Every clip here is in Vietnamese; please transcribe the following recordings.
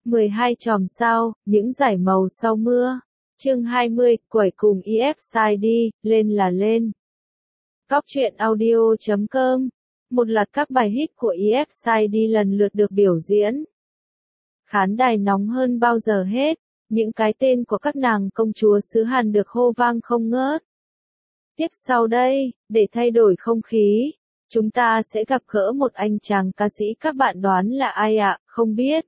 12 chòm sao, những dải màu sau mưa. Chương 20, quẩy cùng EFSID, lên là lên. Góc truyện audio.com. Một loạt các bài hit của EFSID lần lượt được biểu diễn. Khán đài nóng hơn bao giờ hết, những cái tên của các nàng công chúa xứ Hàn được hô vang không ngớt. Tiếp sau đây, để thay đổi không khí, chúng ta sẽ gặp gỡ một anh chàng ca sĩ, các bạn đoán là ai ạ? Không biết.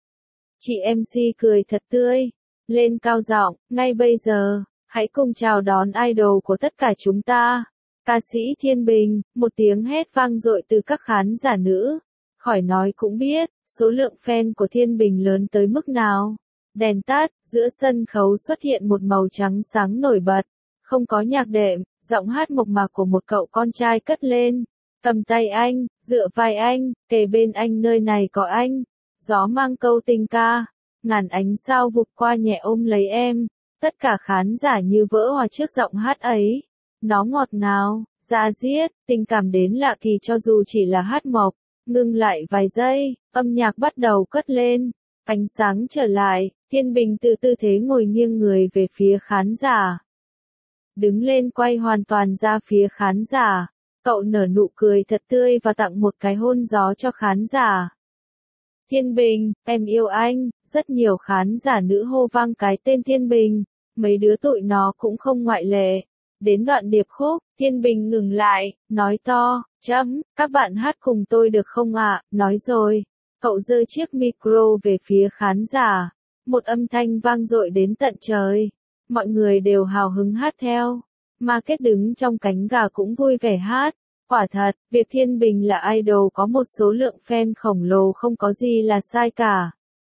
Chị MC cười thật tươi, lên cao giọng, ngay bây giờ, hãy cùng chào đón idol của tất cả chúng ta. Ca sĩ Thiên Bình, một tiếng hét vang dội từ các khán giả nữ. Khỏi nói cũng biết, số lượng fan của Thiên Bình lớn tới mức nào. Đèn tắt, giữa sân khấu xuất hiện một màu trắng sáng nổi bật. Không có nhạc đệm, giọng hát mộc mạc của một cậu con trai cất lên. Cầm tay anh, dựa vai anh, kề bên anh, nơi này có anh. Gió mang câu tình ca, ngàn ánh sao vụt qua nhẹ ôm lấy em. Tất cả khán giả như vỡ hòa trước giọng hát ấy. Nó ngọt ngào, da diết, tình cảm đến lạ kỳ cho dù chỉ là hát mộc. Ngưng lại vài giây, âm nhạc bắt đầu cất lên. Ánh sáng trở lại, Thiên Bình từ tư thế ngồi nghiêng người về phía khán giả. Đứng lên quay hoàn toàn ra phía khán giả. Cậu nở nụ cười thật tươi và tặng một cái hôn gió cho khán giả. Thiên Bình, em yêu anh, rất nhiều khán giả nữ hô vang cái tên Thiên Bình, mấy đứa tụi nó cũng không ngoại lệ. Đến đoạn điệp khúc, Thiên Bình ngừng lại, nói to, các bạn hát cùng tôi được không ạ? Nói rồi, cậu giơ chiếc micro về phía khán giả, một âm thanh vang dội đến tận trời. Mọi người đều hào hứng hát theo, Market đứng trong cánh gà cũng vui vẻ hát. Quả thật, việc Thiên Bình là idol có một số lượng fan khổng lồ không có gì là sai cả.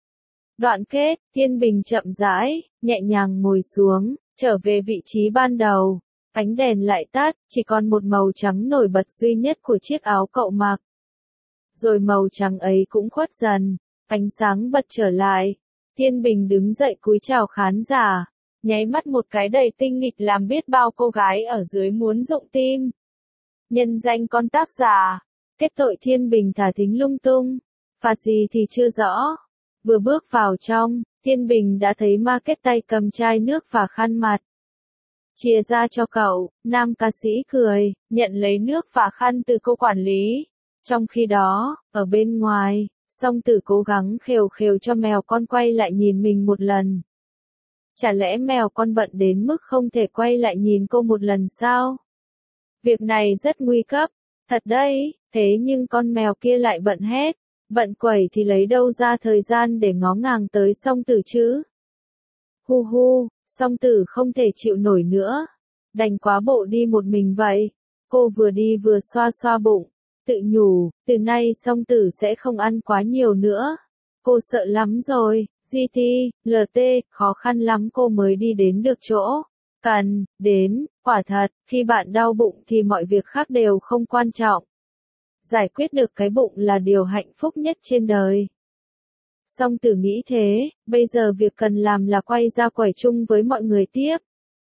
Đoạn kết, Thiên Bình chậm rãi, nhẹ nhàng ngồi xuống, trở về vị trí ban đầu. Ánh đèn lại tắt, chỉ còn một màu trắng nổi bật duy nhất của chiếc áo cậu mặc. Rồi màu trắng ấy cũng khuất dần, ánh sáng bật trở lại. Thiên Bình đứng dậy cúi chào khán giả, nháy mắt một cái đầy tinh nghịch làm biết bao cô gái ở dưới muốn rụng tim. Nhân danh con tác giả, kết tội Thiên Bình thả thính lung tung, phạt gì thì chưa rõ. Vừa bước vào trong, Thiên Bình đã thấy Market tay cầm chai nước và khăn mặt. Chia ra cho cậu, nam ca sĩ cười, nhận lấy nước và khăn từ cô quản lý. Trong khi đó, ở bên ngoài, Song Tử cố gắng khều khều cho mèo con quay lại nhìn mình một lần. Chả lẽ mèo con bận đến mức không thể quay lại nhìn cô một lần sao? Việc này rất nguy cấp, thật đấy, thế nhưng con mèo kia lại bận hết, bận quẩy thì lấy đâu ra thời gian để ngó ngàng tới Song Tử chứ? Hu hu, Song Tử không thể chịu nổi nữa, đành quá bộ đi một mình vậy. Cô vừa đi vừa xoa xoa bụng, tự nhủ, từ nay Song Tử sẽ không ăn quá nhiều nữa. Cô sợ lắm rồi, GT, LT, khó khăn lắm cô mới đi đến được chỗ cần đến. Quả thật, khi bạn đau bụng thì mọi việc khác đều không quan trọng. Giải quyết được cái bụng là điều hạnh phúc nhất trên đời. Song Tử nghĩ thế, bây giờ việc cần làm là quay ra quẩy chung với mọi người tiếp.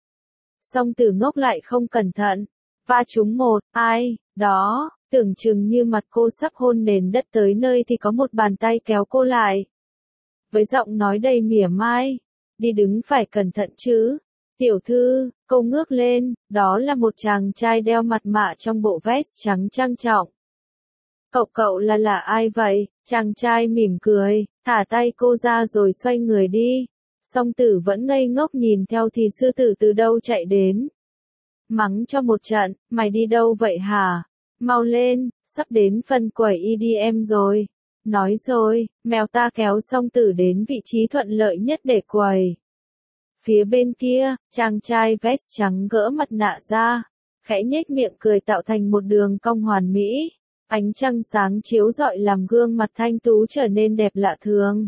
Song Tử ngốc lại không cẩn thận, va trúng một ai đó, tưởng chừng như mặt cô sắp hôn nền đất tới nơi thì có một bàn tay kéo cô lại. Với giọng nói đầy mỉa mai, đi đứng phải cẩn thận chứ. Tiểu thư, cô ngước lên, đó là một chàng trai đeo mặt nạ trong bộ vest trắng trang trọng. Cậu là ai vậy? Chàng trai mỉm cười, thả tay cô ra rồi xoay người đi. Song Tử vẫn ngây ngốc nhìn theo thì sư tử từ đâu chạy đến. Mắng cho một trận, mày đi đâu vậy hả? Mau lên, sắp đến phần quẩy EDM rồi. Nói rồi, mèo ta kéo Song Tử đến vị trí thuận lợi nhất để quẩy. Phía bên kia, chàng trai vest trắng gỡ mặt nạ ra, khẽ nhếch miệng cười tạo thành một đường cong hoàn mỹ. Ánh trăng sáng chiếu rọi làm gương mặt thanh tú trở nên đẹp lạ thường.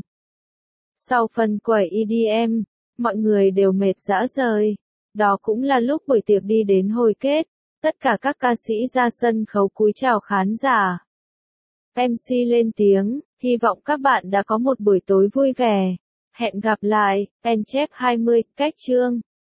Sau phần quẩy EDM, mọi người đều mệt rã rời. Đó cũng là lúc buổi tiệc đi đến hồi kết. Tất cả các ca sĩ ra sân khấu cúi chào khán giả. MC lên tiếng, hy vọng các bạn đã có một buổi tối vui vẻ. Hẹn gặp lại, Enchep 20, cách chương.